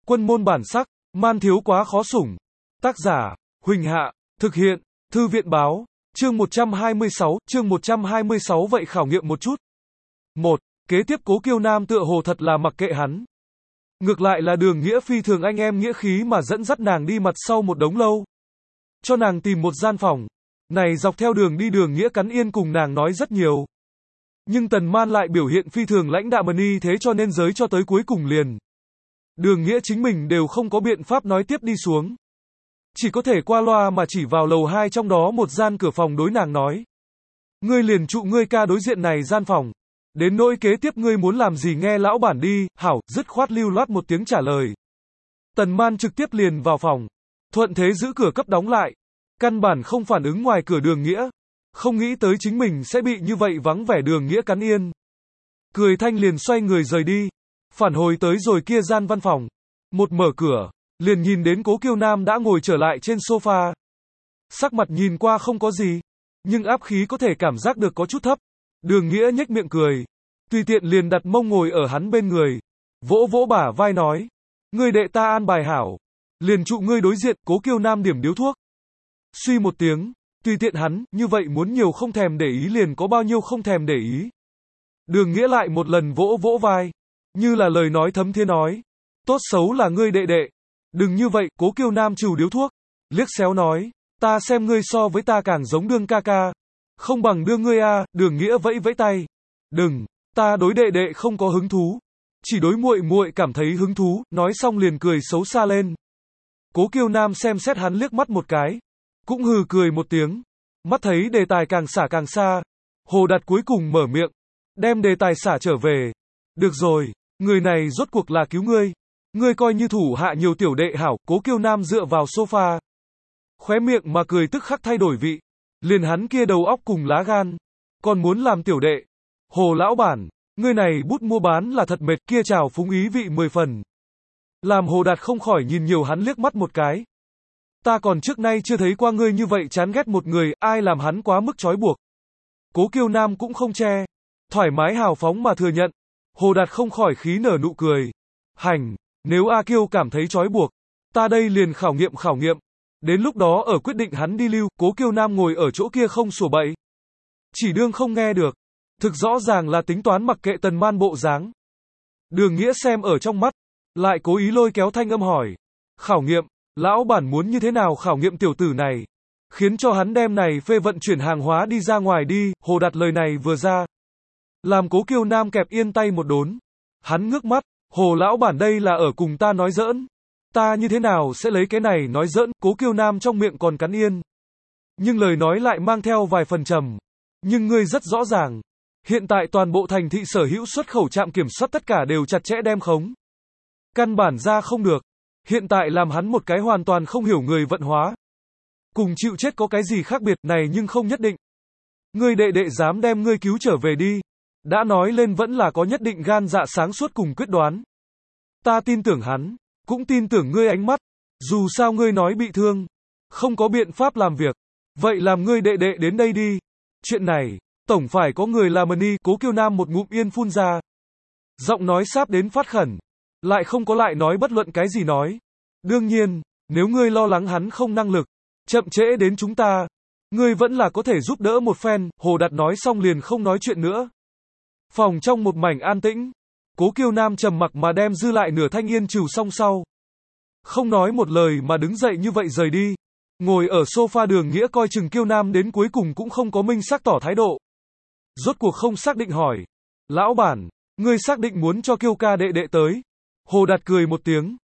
Quân môn bản sắc, man thiếu quá khó sủng. Tác giả, Huỳnh Hạ, thực hiện, Thư viện báo, chương 126, vậy khảo nghiệm một chút. 1. Kế tiếp Cố Kiêu Nam tựa hồ thật là mặc kệ hắn. Ngược lại là Đường Nghĩa phi thường anh em nghĩa khí mà dẫn dắt nàng đi mặt sau một đống lâu. Cho nàng tìm một gian phòng. Này dọc theo đường đi Đường Nghĩa cắn yên cùng nàng nói rất nhiều. Nhưng Tần Man lại biểu hiện phi thường lãnh đạm y thế cho nên giới cho tới cuối cùng liền. Đường Nghĩa chính mình đều không có biện pháp nói tiếp đi xuống. Chỉ có thể qua loa mà chỉ vào lầu 2 trong đó một gian cửa phòng đối nàng nói. Ngươi liền trụ ngươi ca đối diện này gian phòng. Đến nỗi kế tiếp ngươi muốn làm gì nghe lão bản đi, hảo, dứt khoát lưu loát một tiếng trả lời. Tần Man trực tiếp liền vào phòng. Thuận thế giữ cửa cấp đóng lại. Căn bản không phản ứng ngoài cửa Đường Nghĩa. Không nghĩ tới chính mình sẽ bị như vậy vắng vẻ Đường Nghĩa cắn yên. Cười thanh liền xoay người rời đi. Phản hồi tới rồi kia gian văn phòng. Một mở cửa, liền nhìn đến Cố Kiêu Nam đã ngồi trở lại trên sofa. Sắc mặt nhìn qua không có gì, nhưng áp khí có thể cảm giác được có chút thấp. Đường Nghĩa nhếch miệng cười, tùy tiện liền đặt mông ngồi ở hắn bên người, vỗ vỗ bả vai nói, ngươi đệ ta an bài hảo, liền trụ ngươi đối diện. Cố Kiêu Nam điểm điếu thuốc. Suy một tiếng, tùy tiện hắn, như vậy muốn nhiều không thèm để ý liền có bao nhiêu không thèm để ý. Đường Nghĩa lại một lần vỗ vỗ vai, như là lời nói thấm thía nói, tốt xấu là ngươi đệ đệ. Đừng như vậy. Cố Kiêu Nam trừ điếu thuốc, liếc xéo nói, ta xem ngươi so với ta càng giống Đường ca ca. Không bằng đưa ngươi a. Đường Nghĩa vẫy vẫy tay. Đừng, ta đối đệ đệ không có hứng thú. Chỉ đối muội muội cảm thấy hứng thú, nói xong liền cười xấu xa lên. Cố Kiêu Nam xem xét hắn liếc mắt một cái. Cũng hừ cười một tiếng. Mắt thấy đề tài càng xả càng xa. Hồ Đạt cuối cùng mở miệng. Đem đề tài xả trở về. Được rồi, người này rốt cuộc là cứu ngươi. Ngươi coi như thủ hạ nhiều tiểu đệ hảo. Cố Kiêu Nam dựa vào sofa. Khóe miệng mà cười tức khắc thay đổi vị. Liền hắn kia đầu óc cùng lá gan. Còn muốn làm tiểu đệ. Hồ lão bản, ngươi này bút mua bán là thật mệt, kia chào phúng ý vị 10 phần. Làm Hồ Đạt không khỏi nhìn nhiều hắn liếc mắt một cái. Ta còn trước nay chưa thấy qua ngươi như vậy chán ghét một người, ai làm hắn quá mức trói buộc. Cố Kiêu Nam cũng không che. Thoải mái hào phóng mà thừa nhận. Hồ Đạt không khỏi khí nở nụ cười. Hành, nếu A Kiêu cảm thấy trói buộc, ta đây liền khảo nghiệm. Đến lúc đó ở quyết định hắn đi lưu. Cố Kiêu Nam ngồi ở chỗ kia không sủa bậy. Chỉ đương không nghe được. Thực rõ ràng là tính toán mặc kệ Tần Man bộ dáng. Đường Nghĩa xem ở trong mắt, lại cố ý lôi kéo thanh âm hỏi. Khảo nghiệm, lão bản muốn như thế nào khảo nghiệm tiểu tử này? Khiến cho hắn đem này phê vận chuyển hàng hóa đi ra ngoài đi. Hồ Đạt lời này vừa ra, làm Cố Kiêu Nam kẹp yên tay một đốn. Hắn ngước mắt, Hồ lão bản đây là ở cùng ta nói giỡn. Ta như thế nào sẽ lấy cái này nói giỡn? Cố Kiêu Nam trong miệng còn cắn yên. Nhưng lời nói lại mang theo vài phần trầm. Nhưng ngươi rất rõ ràng. Hiện tại toàn bộ thành thị sở hữu xuất khẩu trạm kiểm soát tất cả đều chặt chẽ đem khống. Căn bản ra không được. Hiện tại làm hắn một cái hoàn toàn không hiểu người vận hóa. Cùng chịu chết có cái gì khác biệt này nhưng không nhất định. Ngươi đệ đệ dám đem ngươi cứu trở về đi. Đã nói lên vẫn là có nhất định gan dạ sáng suốt cùng quyết đoán. Ta tin tưởng hắn. Cũng tin tưởng ngươi ánh mắt. Dù sao ngươi nói bị thương. Không có biện pháp làm việc. Vậy làm ngươi đệ đệ đến đây đi. Chuyện này, tổng phải có người làm đi. Cố Kiêu Nam một ngụm yên phun ra. Giọng nói sáp đến phát khẩn. Lại không có lại nói bất luận cái gì nói. Đương nhiên, nếu ngươi lo lắng hắn không năng lực, chậm trễ đến chúng ta, ngươi vẫn là có thể giúp đỡ một phen. Hồ Đạt nói xong liền không nói chuyện nữa. Phòng trong một mảnh an tĩnh. Cố Kiêu Nam trầm mặc mà đem dư lại nửa thanh yên trừ xong sau. Không nói một lời mà đứng dậy như vậy rời đi. Ngồi ở sofa Đường Nghĩa coi chừng Kiêu Nam đến cuối cùng cũng không có minh xác tỏ thái độ. Rốt cuộc không xác định hỏi. Lão bản, ngươi xác định muốn cho Kiêu ca đệ đệ tới? Hồ Đạt cười một tiếng.